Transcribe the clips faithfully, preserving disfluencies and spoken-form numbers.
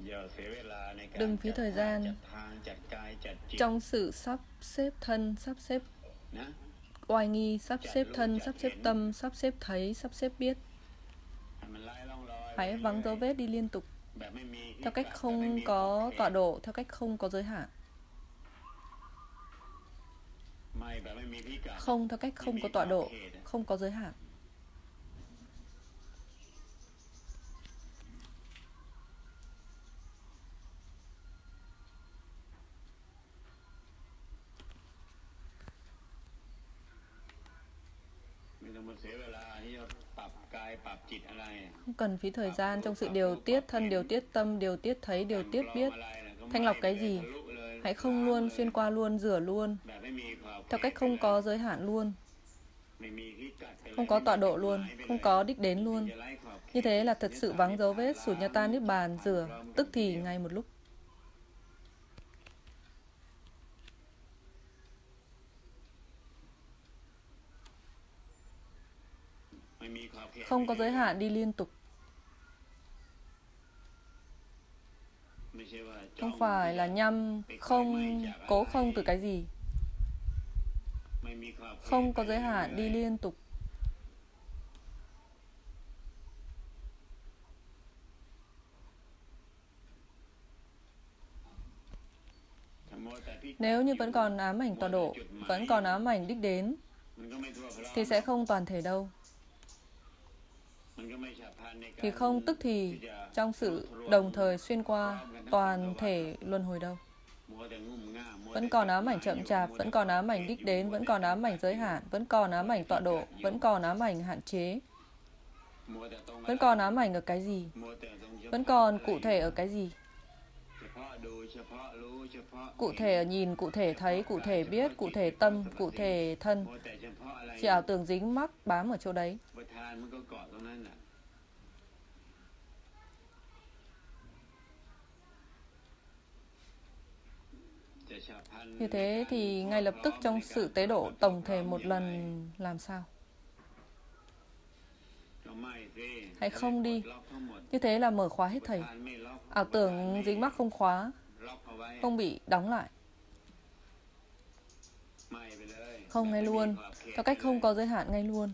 Đừng phí thời gian trong sự sắp xếp thân, sắp xếp oai nghi, sắp xếp thân, sắp xếp tâm, sắp xếp thấy, sắp xếp biết. Hãy vắng dấu vết đi liên tục, theo cách không có tọa độ, theo cách không có giới hạn. Không theo cách không có tọa độ, không có giới hạn. Không cần phí thời gian trong sự điều tiết thân, điều tiết tâm, điều tiết thấy, điều tiết biết. Thanh lọc cái gì? Hãy không luôn, xuyên qua luôn, rửa luôn, theo cách không có giới hạn luôn, không có tọa độ luôn, không có đích đến luôn. Như thế là thật sự vắng dấu vết, Sunyata Niết Bàn, rửa, tức thì ngay một lúc. Không có giới hạn đi liên tục. Không phải là nhăm, không, cố không từ cái gì. Không có giới hạn đi liên tục. Nếu như vẫn còn ám ảnh tọa độ, vẫn còn ám ảnh đích đến, thì sẽ không toàn thể đâu. Thì không tức thì trong sự đồng thời xuyên qua toàn thể luân hồi đâu. Vẫn còn ám ảnh chậm chạp, vẫn còn ám ảnh đích đến, vẫn còn ám ảnh giới hạn, vẫn còn ám ảnh tọa độ, vẫn còn ám ảnh hạn chế. Vẫn còn ám ảnh ở cái gì? Vẫn còn cụ thể ở cái gì? Cụ thể ở nhìn, cụ thể thấy, cụ thể biết, cụ thể tâm, cụ thể thân. Chỉ ảo tưởng dính mắc bám ở chỗ đấy. Như thế thì ngay lập tức trong sự tế độ tổng thể một lần làm sao? Hãy không đi. Như thế là mở khóa hết thảy. Ảo tưởng dính mắc không khóa, không bị đóng lại. Không ngay luôn, theo cách không có giới hạn ngay luôn.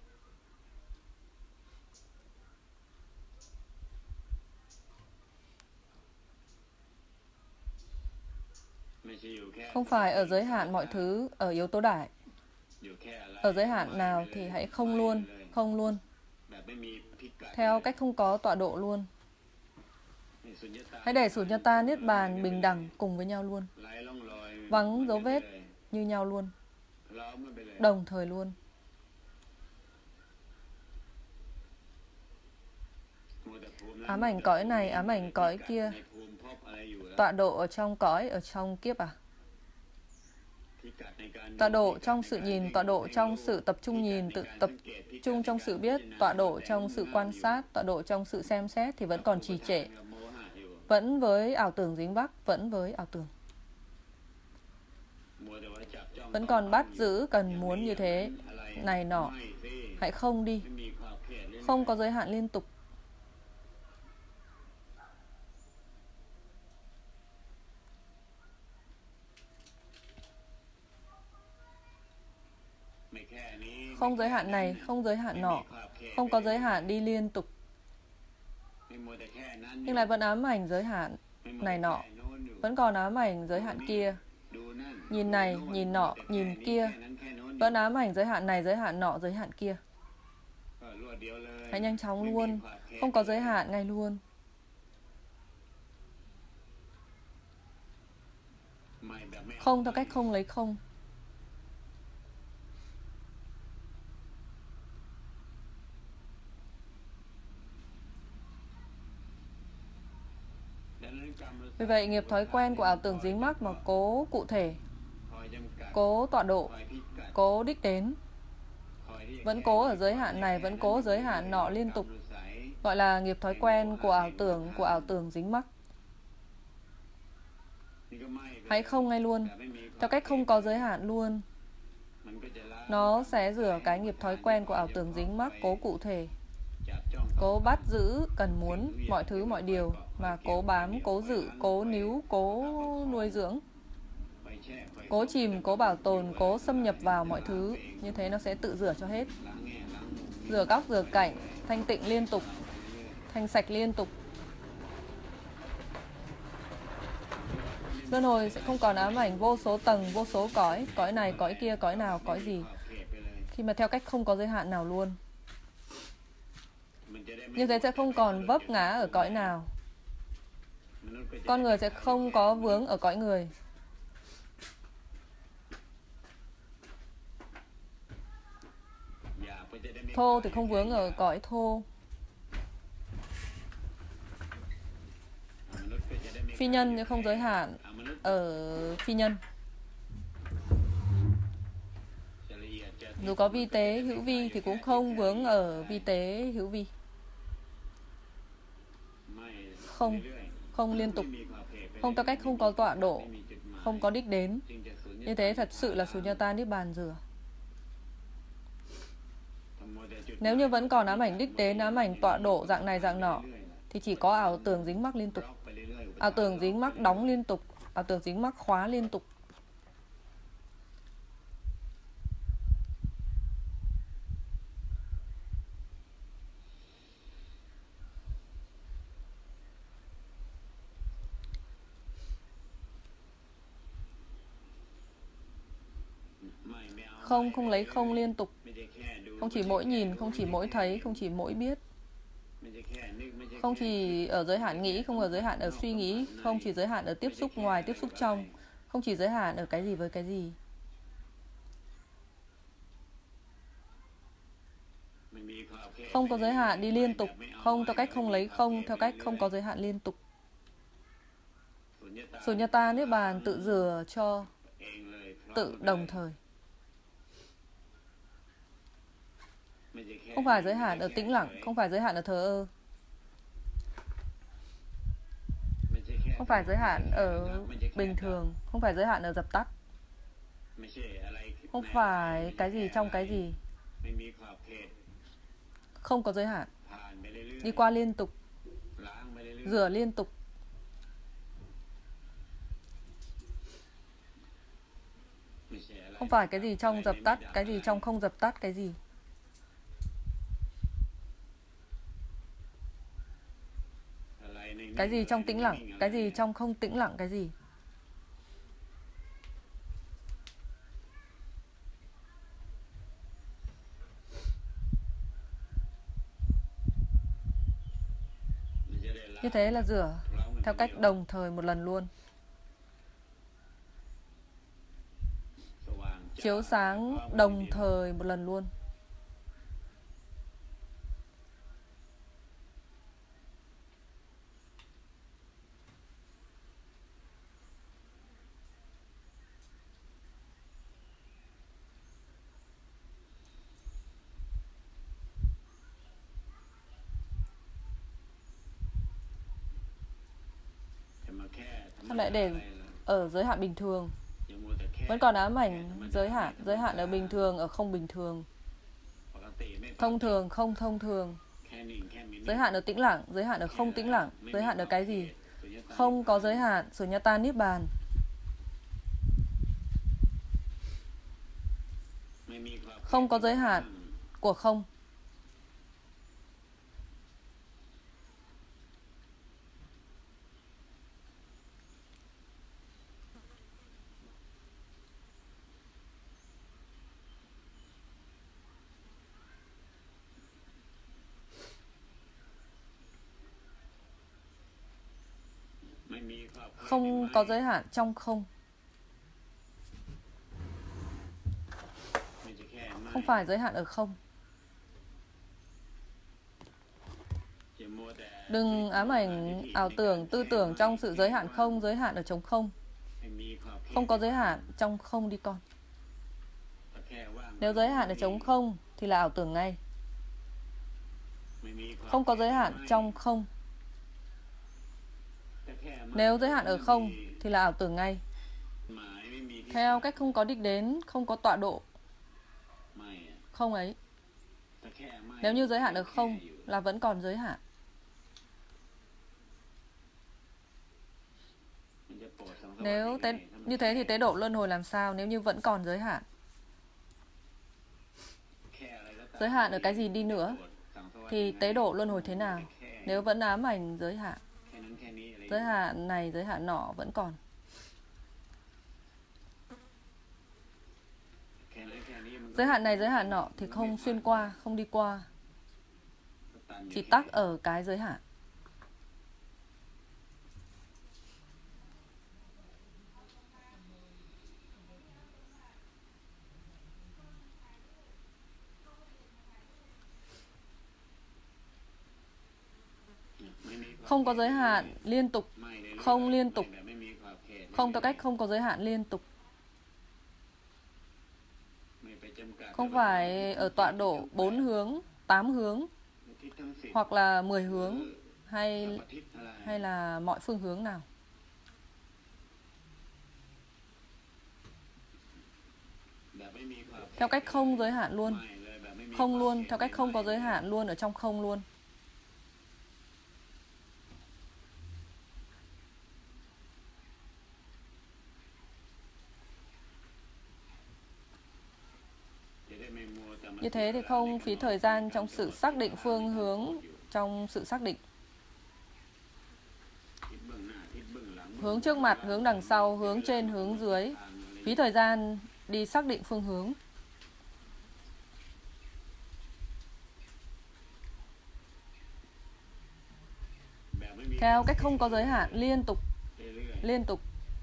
Không phải ở giới hạn mọi thứ, ở yếu tố đại. Ở giới hạn nào thì hãy không luôn, không luôn. Theo cách không có tọa độ luôn. Hãy để Sunyata Niết Bàn bình đẳng cùng với nhau luôn. Vắng dấu vết như nhau luôn. Đồng thời luôn. Ám ảnh cõi này, ám ảnh cõi kia. Tọa độ ở trong cõi, ở trong kiếp à? Tọa độ trong sự nhìn, tọa độ trong sự tập trung nhìn, tự tập trung trong sự biết, tọa độ trong sự quan sát, tọa độ trong sự xem xét thì vẫn còn trì trệ. Vẫn với ảo tưởng dính mắc, vẫn với ảo tưởng. Vẫn còn bắt giữ, cần muốn như thế, này nọ. Hãy không đi. Không có giới hạn liên tục. Không giới hạn này, không giới hạn nọ. Không có giới hạn đi liên tục. Nhưng lại vẫn ám ảnh giới hạn này nọ. Vẫn còn ám ảnh giới hạn kia. Nhìn này, nhìn nọ, nhìn kia. Vẫn ám ảnh giới hạn này, giới hạn nọ, giới hạn kia. Hãy nhanh chóng luôn. Không có giới hạn ngay luôn. Không theo cách không lấy không. Vì vậy, nghiệp thói quen của ảo tưởng dính mắc mà cố cụ thể, cố tọa độ, cố đích đến, vẫn cố ở giới hạn này, vẫn cố giới hạn nọ liên tục, gọi là nghiệp thói quen của ảo tưởng, của ảo tưởng dính mắc. Hãy không ngay luôn, theo cách không có giới hạn luôn. Nó sẽ rửa cái nghiệp thói quen của ảo tưởng dính mắc, cố cụ thể, cố bắt giữ, cần muốn, mọi thứ, mọi điều, mà cố bám, cố giữ, cố níu, cố nuôi dưỡng, cố chìm, cố bảo tồn, cố xâm nhập vào mọi thứ. Như thế nó sẽ tự rửa cho hết. Rửa góc, rửa cảnh, thanh tịnh liên tục, thanh sạch liên tục. Luân hồi sẽ không còn ám ảnh vô số tầng, vô số cõi, cõi này, cõi kia, cõi nào, cõi gì, khi mà theo cách không có giới hạn nào luôn. Như thế sẽ không còn vấp ngã ở cõi nào. Con người sẽ không có vướng ở cõi người. Thô thì không vướng ở cõi thô. Phi nhân nhưng không giới hạn ở phi nhân. Dù có vi tế, hữu vi thì cũng không vướng ở vi tế, hữu vi. Không, không liên tục. Không theo cách không có tọa độ, không có đích đến. Như thế thật sự là Sunyata Niết Bàn rửa. Nếu như vẫn còn ám ảnh đích đến, ám ảnh tọa độ dạng này dạng nọ, thì chỉ có ảo tưởng dính mắc liên tục. Ảo tưởng dính mắc đóng liên tục. Ảo tưởng dính mắc khóa liên tục. Không, không lấy không liên tục. Không chỉ mỗi nhìn, không chỉ mỗi thấy, không chỉ mỗi biết. Không chỉ ở giới hạn nghĩ, không ở giới hạn ở suy nghĩ, không chỉ giới hạn ở tiếp xúc ngoài, tiếp xúc trong, không chỉ giới hạn ở cái gì với cái gì. Không có giới hạn đi liên tục, không theo cách không lấy không, theo cách không có giới hạn liên tục. Sunyata Niết Bàn tự rửa cho tự đồng thời. Không phải giới hạn ở tĩnh lặng, không phải giới hạn ở thờ ơ. Không phải giới hạn ở bình thường, không phải giới hạn ở dập tắt. Không phải cái gì trong cái gì. Không có giới hạn. Đi qua liên tục, rửa liên tục. Không phải cái gì trong dập tắt, cái gì trong không dập tắt cái gì. Cái gì trong tĩnh lặng, cái gì trong không tĩnh lặng cái gì. Như thế là rửa theo cách đồng thời một lần luôn. Chiếu sáng đồng thời một lần luôn. Sao lại để ở giới hạn bình thường? Vẫn còn ám ảnh giới hạn, giới hạn ở bình thường, ở không bình thường. Thông thường, không thông thường. Giới hạn ở tĩnh lặng, giới hạn ở không tĩnh lặng. Giới hạn ở cái gì? Không có giới hạn, Sunyata Niết Bàn. Không có giới hạn của không. Không có giới hạn trong không. Không phải giới hạn ở không. Đừng ám ảnh ảo tưởng, tư tưởng trong sự giới hạn không, giới hạn ở trống không. Không có giới hạn trong không đi con. Nếu giới hạn ở trống không thì là ảo tưởng ngay. Không có giới hạn trong không. Nếu giới hạn ở không thì là ảo tưởng ngay. Theo cách không có đích đến, không có tọa độ. Không ấy. Nếu như giới hạn ở không là vẫn còn giới hạn. Nếu tế, như thế thì tế độ luân hồi làm sao nếu như vẫn còn giới hạn? Giới hạn ở cái gì đi nữa thì tế độ luân hồi thế nào nếu vẫn ám ảnh giới hạn? Giới hạn này, giới hạn nọ vẫn còn. Giới hạn này, giới hạn nọ thì không xuyên qua, không đi qua, chỉ tắc ở cái giới hạn. Không có giới hạn liên tục, không liên tục, không theo cách không có giới hạn liên tục. Không phải ở tọa độ bốn hướng, tám hướng, hoặc là mười hướng, hay, hay là mọi phương hướng nào. Theo cách không giới hạn luôn. Không luôn, theo cách không có giới hạn luôn, ở trong không luôn. Như thế thì không phí thời gian trong sự xác định phương hướng, trong sự xác định. Hướng trước mặt, hướng đằng sau, hướng trên, hướng dưới. Phí thời gian đi xác định phương hướng. Theo cách không có giới hạn, liên tục, liên tục.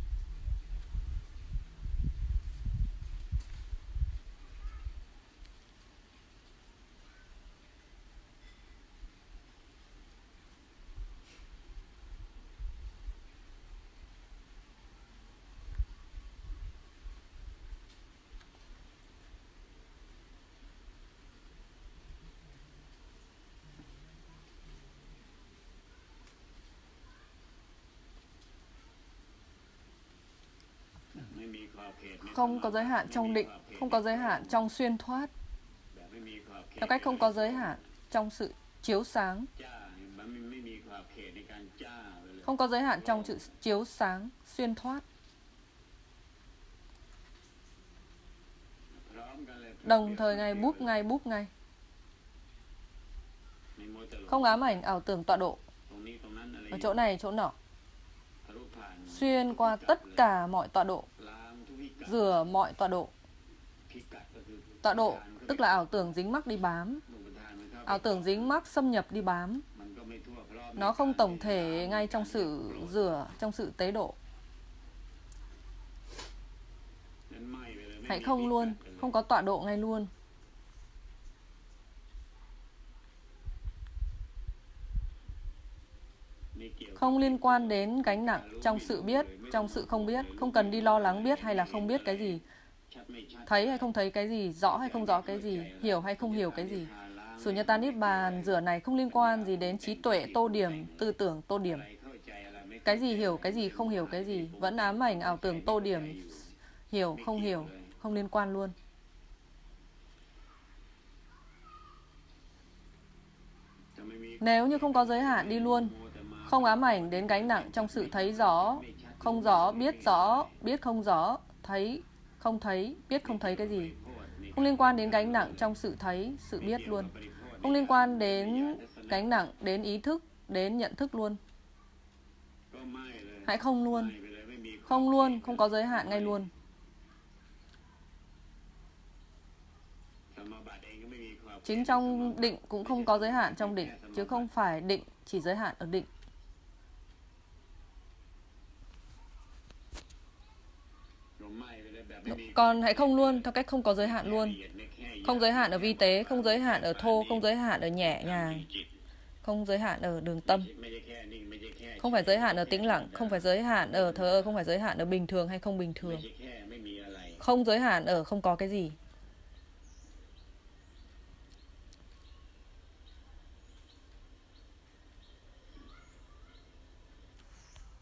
Không có giới hạn trong định, không có giới hạn trong xuyên thoát. Theo cách không có giới hạn trong sự chiếu sáng. Không có giới hạn trong sự chiếu sáng, xuyên thoát. Đồng thời ngay, búp ngay, búp ngay. Không ám ảnh ảo tưởng tọa độ. Ở chỗ này, chỗ nọ. Xuyên qua tất cả mọi tọa độ. Rửa mọi tọa độ. Tọa độ tức là ảo tưởng dính mắc đi bám. Ảo tưởng dính mắc xâm nhập đi bám. Nó không tổng thể ngay trong sự rửa, trong sự tế độ. Hãy không luôn, không có tọa độ ngay luôn. Không liên quan đến gánh nặng trong sự biết, trong sự không biết. Không cần đi lo lắng biết hay là không biết cái gì. Thấy hay không thấy cái gì, rõ hay không rõ cái gì, hiểu hay không hiểu cái gì. Sunyata Niết Bàn rửa này không liên quan gì đến trí tuệ tô điểm, tư tưởng tô điểm. Cái gì hiểu, cái gì không hiểu cái gì. Vẫn ám ảnh ảo tưởng tô điểm, hiểu, không hiểu, không liên quan luôn. Nếu như không có giới hạn đi luôn. Không ám ảnh đến gánh nặng trong sự thấy rõ, không rõ, biết rõ, biết không rõ, thấy, không thấy, biết không thấy cái gì. Không liên quan đến gánh nặng trong sự thấy, sự biết luôn. Không liên quan đến gánh nặng, đến ý thức, đến nhận thức luôn. Hãy không luôn. Không luôn, không có giới hạn ngay luôn. Chính trong định cũng không có giới hạn trong định, chứ không phải định chỉ giới hạn ở định. Còn hãy không luôn, theo cách không có giới hạn luôn. Không giới hạn ở vi tế, không giới hạn ở thô, không giới hạn ở nhẹ nhàng, không giới hạn ở đường tâm. Không phải giới hạn ở tĩnh lặng, không phải giới hạn ở thờ ơ, không phải giới hạn ở bình thường hay không bình thường. Không giới hạn ở không có cái gì.